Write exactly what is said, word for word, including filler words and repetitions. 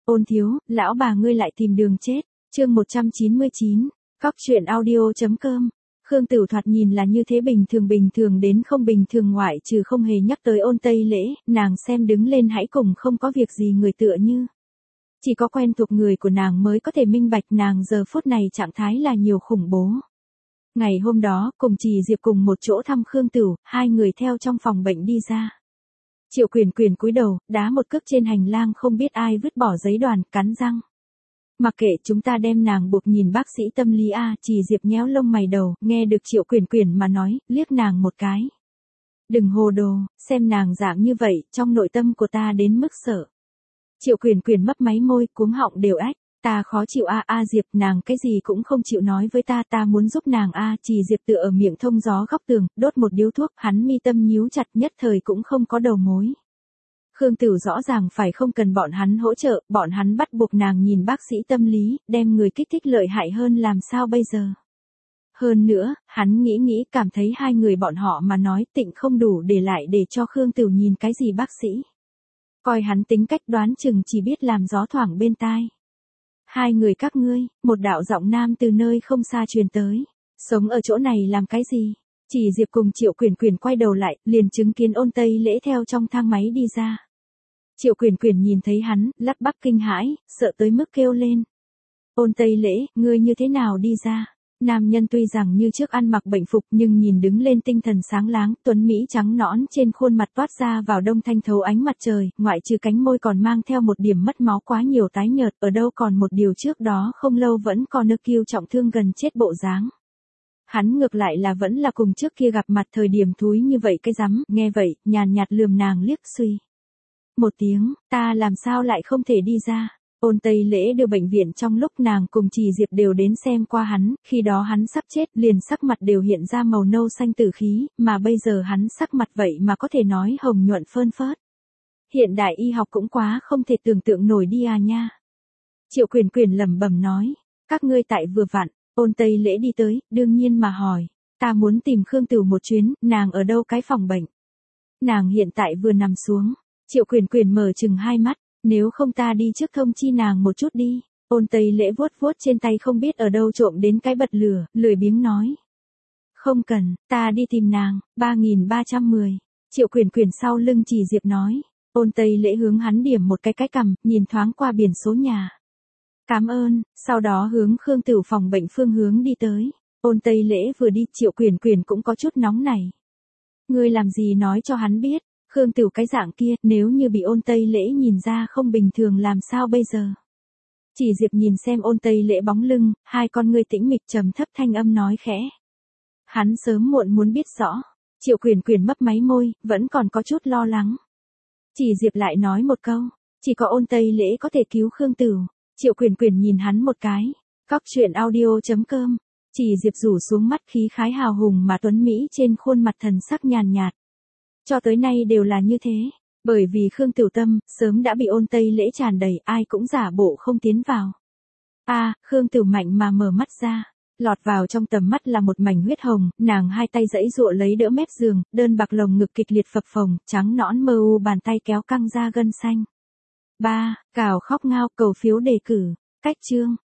Ôn thiếu, lão bà ngươi lại tìm đường chết. Chương một trăm chín mươi chín, Cóc truyện audio.com. Khương Tửu thoạt nhìn là như thế bình thường bình thường đến không bình thường, ngoại trừ không hề nhắc tới Ôn Tây Lễ, nàng xem đứng lên hãy cùng không có việc gì người tựa như. Chỉ có quen thuộc người của nàng mới có thể minh bạch nàng giờ phút này trạng thái là nhiều khủng bố. Ngày hôm đó, cùng Trì Diệp cùng một chỗ thăm Khương Tửu, hai người theo trong phòng bệnh đi ra. Triệu Quyền Quyền cúi đầu, đá một cước trên hành lang không biết ai vứt bỏ giấy đoàn, cắn răng. Mặc kệ, chúng ta đem nàng buộc, nhìn bác sĩ tâm lý a. Trì Diệp nhéo lông mày đầu, nghe được Triệu Quyền Quyền mà nói, liếc nàng một cái. Đừng hồ đồ, xem nàng dạng như vậy, trong nội tâm của ta đến mức sợ. Triệu Quyền Quyền mấp máy môi, cuống họng đều ách. Ta khó chịu a a Diệp, nàng cái gì cũng không chịu nói với ta, ta muốn giúp nàng a. Trì Diệp tựa ở miệng thông gió góc tường, đốt một điếu thuốc, hắn mi tâm nhíu chặt, nhất thời cũng không có đầu mối. Khương Tửu rõ ràng phải không cần bọn hắn hỗ trợ, bọn hắn bắt buộc nàng nhìn bác sĩ tâm lý, đem người kích thích lợi hại hơn làm sao bây giờ. Hơn nữa, hắn nghĩ nghĩ cảm thấy hai người bọn họ mà nói tịnh không đủ để lại để cho Khương Tửu nhìn cái gì bác sĩ. Coi hắn tính cách đoán chừng chỉ biết làm gió thoảng bên tai. Hai người các ngươi, một đạo giọng nam từ nơi không xa truyền tới. Sống ở chỗ này làm cái gì? Trì Diệp cùng Triệu Quyền Quyền quay đầu lại, liền chứng kiến Ôn Tây Lễ theo trong thang máy đi ra. Triệu Quyền Quyền nhìn thấy hắn, lắp bắp kinh hãi, sợ tới mức kêu lên. Ôn Tây Lễ, ngươi như thế nào đi ra? Nam nhân tuy rằng như trước ăn mặc bệnh phục nhưng nhìn đứng lên tinh thần sáng láng, tuấn Mỹ trắng nõn trên khuôn mặt toát ra vào đông thanh thấu ánh mặt trời, ngoại trừ cánh môi còn mang theo một điểm mất máu quá nhiều tái nhợt, ở đâu còn một điều trước đó không lâu vẫn còn nơ kiêu trọng thương gần chết bộ dáng. Hắn ngược lại là vẫn là cùng trước kia gặp mặt thời điểm thúi như vậy cái rắm, nghe vậy, nhàn nhạt lườm nàng liếc suy. Một tiếng, ta làm sao lại không thể đi ra. Ôn Tây Lễ đưa bệnh viện trong lúc nàng cùng Trì Diệp đều đến xem qua hắn, khi đó hắn sắp chết liền sắc mặt đều hiện ra màu nâu xanh tử khí, mà bây giờ hắn sắc mặt vậy mà có thể nói hồng nhuận phơn phớt. Hiện đại y học cũng quá không thể tưởng tượng nổi đi à nha. Triệu Quyền Quyền lẩm bẩm nói, các ngươi tại vừa vặn. Ôn Tây Lễ đi tới, đương nhiên mà hỏi, ta muốn tìm Khương Tửu một chuyến, nàng ở đâu cái phòng bệnh? Nàng hiện tại vừa nằm xuống. Triệu Quyền Quyền mở chừng hai mắt, nếu không ta đi trước thông chi nàng một chút đi. Ôn Tây Lễ vuốt vuốt trên tay không biết ở đâu trộm đến cái bật lửa, lười biếng nói. Không cần, ta đi tìm nàng. Ba nghìn ba trăm mười. Triệu Quyền Quyền sau lưng Trì Diệp nói. Ôn Tây Lễ hướng hắn điểm một cái cái cằm, nhìn thoáng qua biển số nhà. Cảm ơn, sau đó hướng Khương Tửu phòng bệnh phương hướng đi tới. Ôn Tây Lễ vừa đi, Triệu Quyền Quyền cũng có chút nóng này. Ngươi làm gì nói cho hắn biết, Khương Tửu cái dạng kia, nếu như bị Ôn Tây Lễ nhìn ra không bình thường làm sao bây giờ? Trì Diệp nhìn xem Ôn Tây Lễ bóng lưng, hai con ngươi tĩnh mịch trầm thấp thanh âm nói khẽ. Hắn sớm muộn muốn biết rõ. Triệu Quyền Quyền mấp máy môi, vẫn còn có chút lo lắng. Trì Diệp lại nói một câu, chỉ có Ôn Tây Lễ có thể cứu Khương Tửu. Triệu Quyền Quyền nhìn hắn một cái. Cóc truyện audio.com. Trì Diệp rủ xuống mắt khí khái hào hùng mà tuấn Mỹ trên khuôn mặt thần sắc nhàn nhạt. Cho tới nay đều là như thế. Bởi vì Khương Tửu tâm, sớm đã bị Ôn Tây Lễ tràn đầy, ai cũng giả bộ không tiến vào. a à, Khương Tửu mạnh mà mở mắt ra. Lọt vào trong tầm mắt là một mảnh huyết hồng, nàng hai tay giãy giụa lấy đỡ mép giường, đơn bạc lồng ngực kịch liệt phập phồng, trắng nõn mơ u bàn tay kéo căng ra gân xanh. ba. Cào khóc ngao cầu phiếu đề cử. Cách chương.